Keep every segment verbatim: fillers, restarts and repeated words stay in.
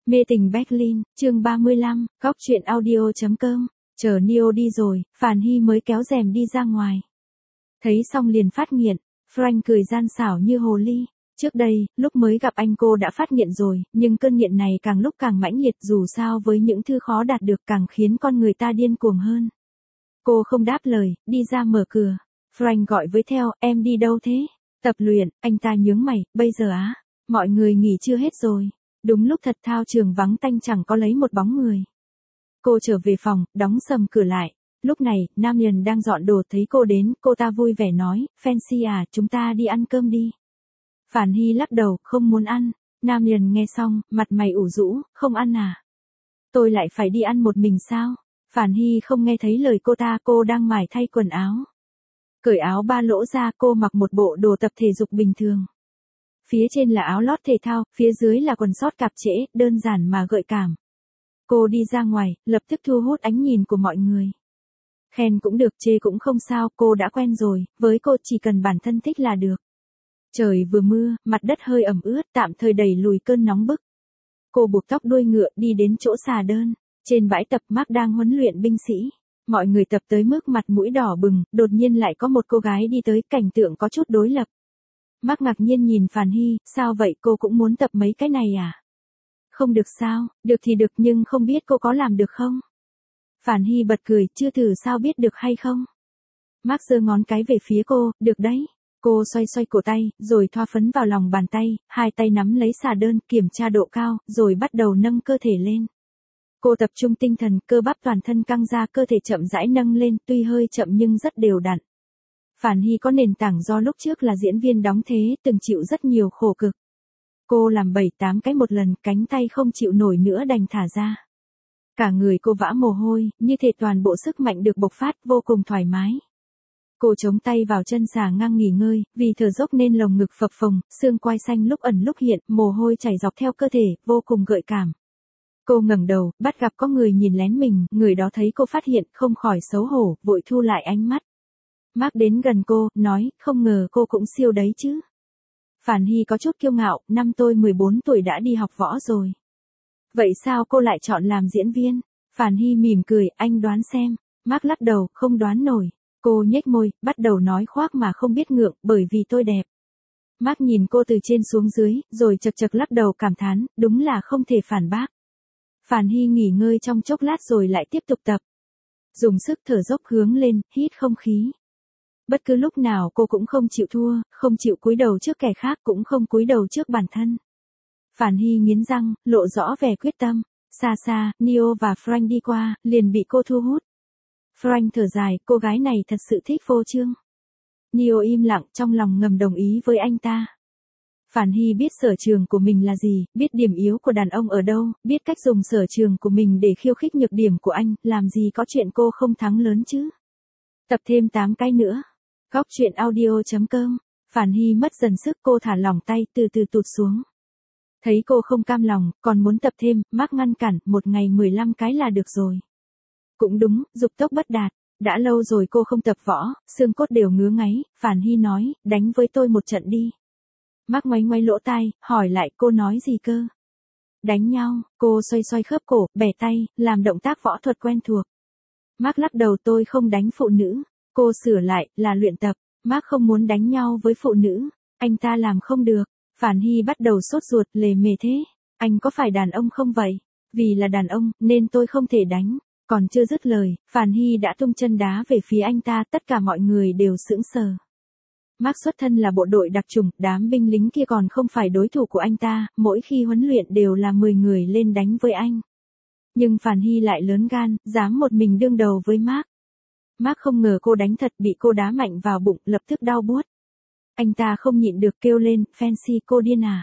Mê tình Berlin, chương ba mươi lăm, góc chuyện audio.com. Chờ Neo đi rồi, Phàn Hy mới kéo rèm đi ra ngoài. Thấy xong liền phát nghiện, Frank cười gian xảo như hồ ly. Trước đây, lúc mới gặp anh cô đã phát nghiện rồi, nhưng cơn nghiện này càng lúc càng mãnh liệt, dù sao với những thứ khó đạt được càng khiến con người ta điên cuồng hơn. Cô không đáp lời, đi ra mở cửa. Frank gọi với theo, em đi đâu thế? Tập luyện, anh ta nhướng mày, bây giờ á, mọi người nghỉ chưa hết rồi. Đúng lúc thật thao trường vắng tanh chẳng có lấy một bóng người. Cô trở về phòng, đóng sầm cửa lại. Lúc này, nam nhân đang dọn đồ thấy cô đến, cô ta vui vẻ nói, Fancy à, chúng ta đi ăn cơm đi. Phàn Hy lắc đầu, không muốn ăn. Nam nhân nghe xong, mặt mày ủ rũ, không ăn à? Tôi lại phải đi ăn một mình sao? Phàn Hy không nghe thấy lời cô ta, cô đang mải thay quần áo. Cởi áo ba lỗ ra, cô mặc một bộ đồ tập thể dục bình thường. Phía trên là áo lót thể thao, phía dưới là quần sót cạp trễ, đơn giản mà gợi cảm. Cô đi ra ngoài, lập tức thu hút ánh nhìn của mọi người. Khen cũng được, chê cũng không sao, cô đã quen rồi, với cô chỉ cần bản thân thích là được. Trời vừa mưa, mặt đất hơi ẩm ướt, tạm thời đẩy lùi cơn nóng bức. Cô buộc tóc đuôi ngựa đi đến chỗ xà đơn. Trên bãi tập Mark đang huấn luyện binh sĩ. Mọi người tập tới mức mặt mũi đỏ bừng, đột nhiên lại có một cô gái đi tới, cảnh tượng có chút đối lập. Mark ngạc nhiên nhìn Phàn Hy, sao vậy, cô cũng muốn tập mấy cái này à? Không được sao, được thì được nhưng không biết cô có làm được không? Phàn Hy bật cười, chưa thử sao biết được hay không? Mark giơ ngón cái về phía cô, được đấy. Cô xoay xoay cổ tay, rồi thoa phấn vào lòng bàn tay, hai tay nắm lấy xà đơn, kiểm tra độ cao, rồi bắt đầu nâng cơ thể lên. Cô tập trung tinh thần, cơ bắp toàn thân căng ra, cơ thể chậm rãi nâng lên, tuy hơi chậm nhưng rất đều đặn. Phàn Hy có nền tảng do lúc trước là diễn viên đóng thế, từng chịu rất nhiều khổ cực. Cô làm bảy tám cái một lần, cánh tay không chịu nổi nữa đành thả ra. Cả người cô vã mồ hôi, như thể toàn bộ sức mạnh được bộc phát, vô cùng thoải mái. Cô chống tay vào chân xà ngang nghỉ ngơi, vì thở dốc nên lồng ngực phập phồng, xương quai xanh lúc ẩn lúc hiện, mồ hôi chảy dọc theo cơ thể, vô cùng gợi cảm. Cô ngẩng đầu, bắt gặp có người nhìn lén mình, người đó thấy cô phát hiện, không khỏi xấu hổ, vội thu lại ánh mắt. Mark đến gần cô, nói, không ngờ cô cũng siêu đấy chứ. Phàn Hy có chút kiêu ngạo, năm tôi mười bốn tuổi đã đi học võ rồi. Vậy sao cô lại chọn làm diễn viên? Phàn Hy mỉm cười, anh đoán xem. Mark lắc đầu, không đoán nổi. Cô nhếch môi, bắt đầu nói khoác mà không biết ngượng, bởi vì tôi đẹp. Mark nhìn cô từ trên xuống dưới, rồi chật chật lắc đầu cảm thán, đúng là không thể phản bác. Phàn Hy nghỉ ngơi trong chốc lát rồi lại tiếp tục tập. Dùng sức thở dốc hướng lên, hít không khí. Bất cứ lúc nào cô cũng không chịu thua, không chịu cúi đầu trước kẻ khác, cũng không cúi đầu trước bản thân. Phàn Hy nghiến răng, lộ rõ vẻ quyết tâm. Xa xa, Neo và Frank đi qua, liền bị cô thu hút. Frank thở dài, cô gái này thật sự thích phô trương. Neo im lặng, trong lòng ngầm đồng ý với anh ta. Phàn Hy biết sở trường của mình là gì, biết điểm yếu của đàn ông ở đâu, biết cách dùng sở trường của mình để khiêu khích nhược điểm của anh, làm gì có chuyện cô không thắng lớn chứ. Tập thêm tám cái nữa. Góc chuyện audio.com. Phàn Hy mất dần sức, cô thả lỏng tay, từ từ tụt xuống. Thấy cô không cam lòng, còn muốn tập thêm, Mark ngăn cản, một ngày mười lăm cái là được rồi. Cũng đúng, dục tốc bất đạt. Đã lâu rồi cô không tập võ, xương cốt đều ngứa ngáy. Phàn Hy nói, đánh với tôi một trận đi. Mark ngoáy ngoáy lỗ tai, hỏi lại, cô nói gì cơ? Đánh nhau. Cô xoay xoay khớp cổ, bẻ tay, làm động tác võ thuật quen thuộc. Mark lắc đầu, tôi không đánh phụ nữ. Cô sửa lại, là luyện tập. Mark không muốn đánh nhau với phụ nữ. Anh ta làm không được. Phàn Hy bắt đầu sốt ruột, lề mề thế. Anh có phải đàn ông không vậy? Vì là đàn ông, nên tôi không thể đánh. Còn chưa dứt lời, Phàn Hy đã tung chân đá về phía anh ta, tất cả mọi người đều sững sờ. Mark xuất thân là bộ đội đặc chủng, đám binh lính kia còn không phải đối thủ của anh ta, mỗi khi huấn luyện đều là mười người lên đánh với anh. Nhưng Phàn Hy lại lớn gan, dám một mình đương đầu với Mark. Mark không ngờ cô đánh thật, bị cô đá mạnh vào bụng, lập tức đau buốt. Anh ta không nhịn được kêu lên, Fancy, cô điên à?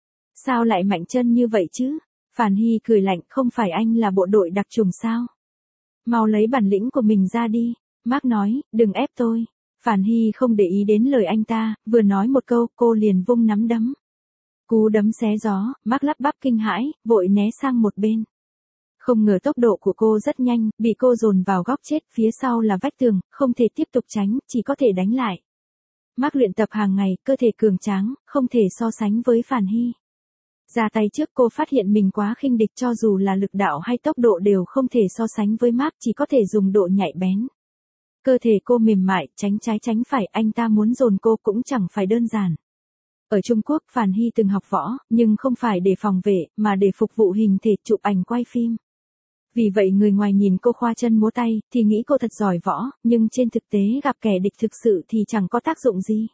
Sao lại mạnh chân như vậy chứ? Phàn Hy cười lạnh, không phải anh là bộ đội đặc chủng sao? Mau lấy bản lĩnh của mình ra đi. Mark nói, đừng ép tôi. Phàn Hy không để ý đến lời anh ta, vừa nói một câu, cô liền vung nắm đấm. Cú đấm xé gió, Mark lắp bắp kinh hãi, vội né sang một bên. Không ngờ tốc độ của cô rất nhanh, bị cô dồn vào góc chết, phía sau là vách tường, không thể tiếp tục tránh, chỉ có thể đánh lại. Mark luyện tập hàng ngày, cơ thể cường tráng, không thể so sánh với Phàn Hy. Ra tay trước cô phát hiện mình quá khinh địch, cho dù là lực đạo hay tốc độ đều không thể so sánh với Mark, chỉ có thể dùng độ nhạy bén. Cơ thể cô mềm mại, tránh trái tránh phải, anh ta muốn dồn cô cũng chẳng phải đơn giản. Ở Trung Quốc, Phàn Hy từng học võ, nhưng không phải để phòng vệ, mà để phục vụ hình thể, chụp ảnh quay phim. Vì vậy người ngoài nhìn cô khoa chân múa tay, thì nghĩ cô thật giỏi võ, nhưng trên thực tế gặp kẻ địch thực sự thì chẳng có tác dụng gì.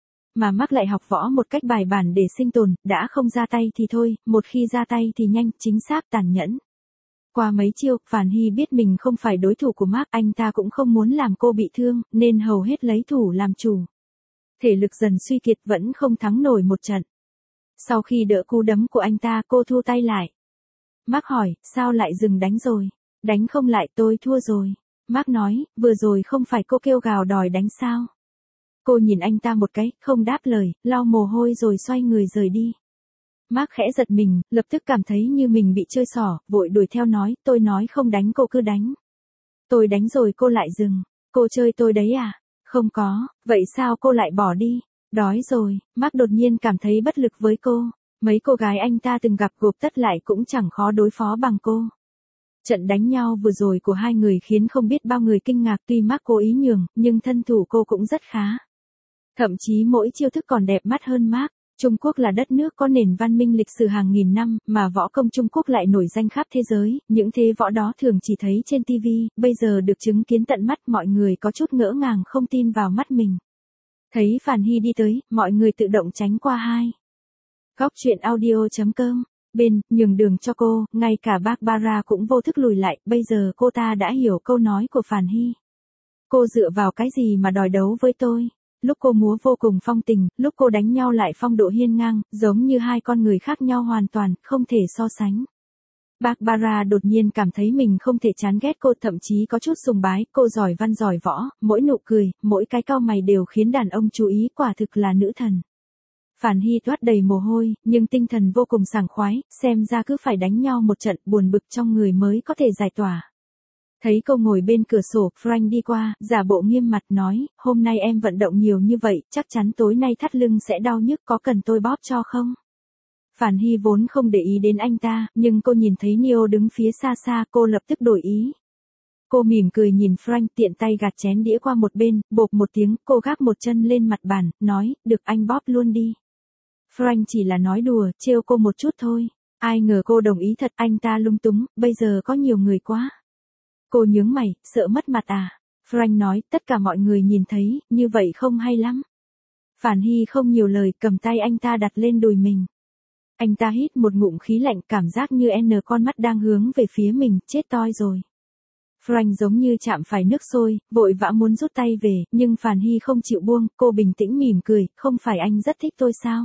Mà Mark lại học võ một cách bài bản để sinh tồn, đã không ra tay thì thôi, một khi ra tay thì nhanh, chính xác, tàn nhẫn. Qua mấy chiêu, Phàn Hy biết mình không phải đối thủ của Mark, anh ta cũng không muốn làm cô bị thương, nên hầu hết lấy thủ làm chủ. Thể lực dần suy kiệt vẫn không thắng nổi một trận. Sau khi đỡ cú đấm của anh ta, cô thu tay lại. Mark hỏi, sao lại dừng đánh rồi? Đánh không lại, tôi thua rồi. Mark nói, vừa rồi không phải cô kêu gào đòi đánh sao? Cô nhìn anh ta một cái, không đáp lời, lau mồ hôi rồi xoay người rời đi. Mark khẽ giật mình, lập tức cảm thấy như mình bị chơi xỏ, vội đuổi theo nói, tôi nói không đánh cô cứ đánh. Tôi đánh rồi cô lại dừng. Cô chơi tôi đấy à? Không có, vậy sao cô lại bỏ đi? Đói rồi. Mark đột nhiên cảm thấy bất lực với cô. Mấy cô gái anh ta từng gặp gộp tất lại cũng chẳng khó đối phó bằng cô. Trận đánh nhau vừa rồi của hai người khiến không biết bao người kinh ngạc, tuy Mark cố ý nhường, nhưng thân thủ cô cũng rất khá. Thậm chí mỗi chiêu thức còn đẹp mắt hơn Mark. Trung Quốc là đất nước có nền văn minh lịch sử hàng nghìn năm, mà võ công Trung Quốc lại nổi danh khắp thế giới, những thế võ đó thường chỉ thấy trên ti vi, bây giờ được chứng kiến tận mắt, mọi người có chút ngỡ ngàng không tin vào mắt mình. Thấy Phàn Hy đi tới, mọi người tự động tránh qua hai. Góc truyện audio chấm com, bên, nhường đường cho cô, ngay cả Barbara cũng vô thức lùi lại, bây giờ cô ta đã hiểu câu nói của Phàn Hy. Cô dựa vào cái gì mà đòi đấu với tôi? Lúc cô múa vô cùng phong tình, lúc cô đánh nhau lại phong độ hiên ngang, giống như hai con người khác nhau hoàn toàn, không thể so sánh. Barbara đột nhiên cảm thấy mình không thể chán ghét cô, thậm chí có chút sùng bái, cô giỏi văn giỏi võ, mỗi nụ cười, mỗi cái cau mày đều khiến đàn ông chú ý, quả thực là nữ thần. Phàn Hy toát đầy mồ hôi, nhưng tinh thần vô cùng sảng khoái, xem ra cứ phải đánh nhau một trận, buồn bực trong người mới có thể giải tỏa. Thấy cô ngồi bên cửa sổ, Frank đi qua, giả bộ nghiêm mặt nói, hôm nay em vận động nhiều như vậy, chắc chắn tối nay thắt lưng sẽ đau nhức, có cần tôi bóp cho không? Phàn Hy vốn không để ý đến anh ta, nhưng cô nhìn thấy Neo đứng phía xa xa, cô lập tức đổi ý. Cô mỉm cười nhìn Frank, tiện tay gạt chén đĩa qua một bên, bộp một tiếng, cô gác một chân lên mặt bàn, nói, được anh bóp luôn đi. Frank chỉ là nói đùa, trêu cô một chút thôi. Ai ngờ cô đồng ý thật, anh ta lung túng, bây giờ có nhiều người quá. Cô nhướng mày, sợ mất mặt à? Frank nói, tất cả mọi người nhìn thấy, như vậy không hay lắm. Phàn Hy không nhiều lời, cầm tay anh ta đặt lên đùi mình. Anh ta hít một ngụm khí lạnh, cảm giác như n con mắt đang hướng về phía mình, chết toi rồi. Frank giống như chạm phải nước sôi, vội vã muốn rút tay về, nhưng Phàn Hy không chịu buông, cô bình tĩnh mỉm cười, không phải anh rất thích tôi sao?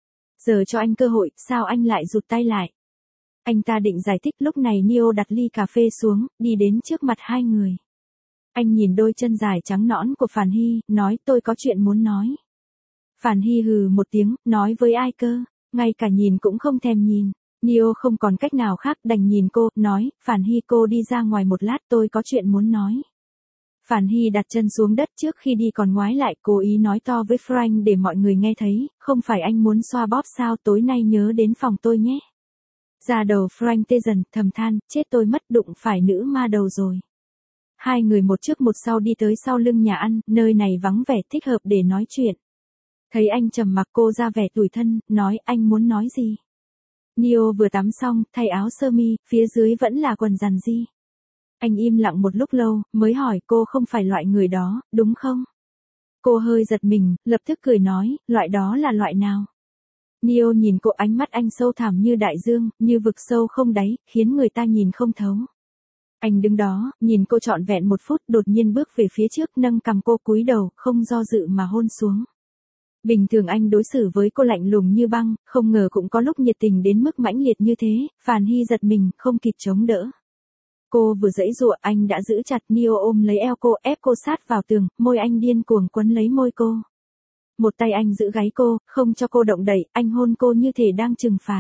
Giờ cho anh cơ hội, sao anh lại rụt tay lại? Anh ta định giải thích, lúc này Neo đặt ly cà phê xuống, đi đến trước mặt hai người. Anh nhìn đôi chân dài trắng nõn của Phàn Hy, nói tôi có chuyện muốn nói. Phàn Hy hừ một tiếng, nói với ai cơ, ngay cả nhìn cũng không thèm nhìn. Neo không còn cách nào khác, đành nhìn cô, nói, Phàn Hy cô đi ra ngoài một lát, tôi có chuyện muốn nói. Phàn Hy đặt chân xuống đất, trước khi đi còn ngoái lại, cố ý nói to với Frank để mọi người nghe thấy, không phải anh muốn xoa bóp sao, tối nay nhớ đến phòng tôi nhé. Da đầu Frank tê dần, thầm than, chết tôi mất, đụng phải nữ ma đầu rồi. Hai người một trước một sau đi tới sau lưng nhà ăn, nơi này vắng vẻ, thích hợp để nói chuyện. Thấy anh trầm mặc, cô ra vẻ tủi thân, nói, anh muốn nói gì? Neo vừa tắm xong, thay áo sơ mi, phía dưới vẫn là quần giàn di. Anh im lặng một lúc lâu, mới hỏi, cô không phải loại người đó, đúng không? Cô hơi giật mình, lập tức cười nói, loại đó là loại nào? Neo nhìn cô, ánh mắt anh sâu thẳm như đại dương, như vực sâu không đáy, khiến người ta nhìn không thấu. Anh đứng đó, nhìn cô trọn vẹn một phút, đột nhiên bước về phía trước, nâng cằm cô, cúi đầu, không do dự mà hôn xuống. Bình thường anh đối xử với cô lạnh lùng như băng, không ngờ cũng có lúc nhiệt tình đến mức mãnh liệt như thế. Phàn Hy giật mình, không kịp chống đỡ. Cô vừa giãy giụa, anh đã giữ chặt. Neo ôm lấy eo cô, ép cô sát vào tường, môi anh điên cuồng quấn lấy môi cô. Một tay anh giữ gáy cô, không cho cô động đậy, anh hôn cô như thể đang trừng phạt.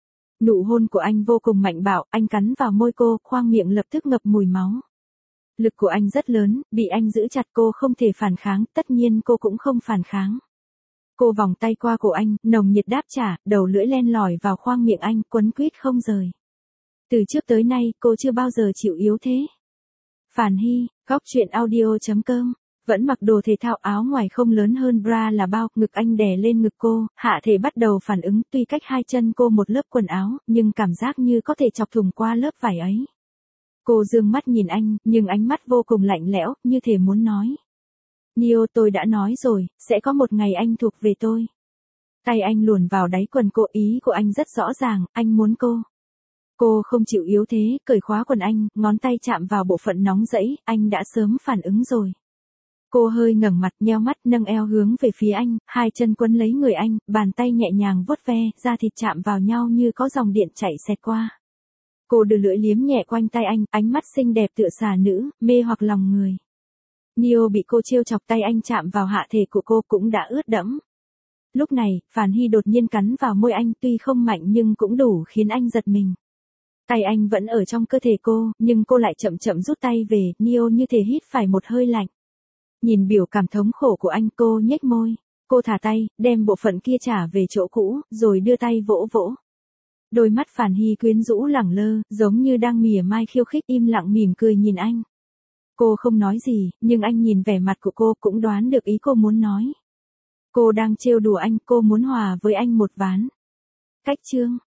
Nụ hôn của anh vô cùng mạnh bạo, anh cắn vào môi cô, khoang miệng lập tức ngập mùi máu. Lực của anh rất lớn, bị anh giữ chặt, cô không thể phản kháng, tất nhiên cô cũng không phản kháng. Cô vòng tay qua cổ anh, nồng nhiệt đáp trả, đầu lưỡi len lỏi vào khoang miệng anh, quấn quýt không rời. Từ trước tới nay, cô chưa bao giờ chịu yếu thế. Phản Hy, góc truyện audio chấm com. Vẫn mặc đồ thể thao, áo ngoài không lớn hơn bra là bao, ngực anh đè lên ngực cô, hạ thể bắt đầu phản ứng, tuy cách hai chân cô một lớp quần áo, nhưng cảm giác như có thể chọc thủng qua lớp vải ấy. Cô dương mắt nhìn anh, nhưng ánh mắt vô cùng lạnh lẽo, như thể muốn nói. Neo, tôi đã nói rồi, sẽ có một ngày anh thuộc về tôi. Tay anh luồn vào đáy quần cô, ý của anh rất rõ ràng, anh muốn cô. Cô không chịu yếu thế, cởi khóa quần anh, ngón tay chạm vào bộ phận nóng rẫy, anh đã sớm phản ứng rồi. Cô hơi ngẩng mặt, nheo mắt, nâng eo hướng về phía anh, hai chân quấn lấy người anh, bàn tay nhẹ nhàng vuốt ve, da thịt chạm vào nhau như có dòng điện chảy xẹt qua. Cô đưa lưỡi liếm nhẹ quanh tay anh, ánh mắt xinh đẹp tựa xà nữ, mê hoặc lòng người. Neo bị cô trêu chọc, tay anh chạm vào hạ thể của cô cũng đã ướt đẫm. Lúc này, Phản Hy đột nhiên cắn vào môi anh, tuy không mạnh nhưng cũng đủ khiến anh giật mình. Tay anh vẫn ở trong cơ thể cô, nhưng cô lại chậm chậm rút tay về, Neo như thể hít phải một hơi lạnh. Nhìn biểu cảm thống khổ của anh, cô nhếch môi. Cô thả tay, đem bộ phận kia trả về chỗ cũ, rồi đưa tay vỗ vỗ. Đôi mắt Phản Hy quyến rũ lẳng lơ, giống như đang mỉa mai khiêu khích, im lặng mỉm cười nhìn anh. Cô không nói gì, nhưng anh nhìn vẻ mặt của cô cũng đoán được ý cô muốn nói. Cô đang trêu đùa anh, cô muốn hòa với anh một ván. Cách chương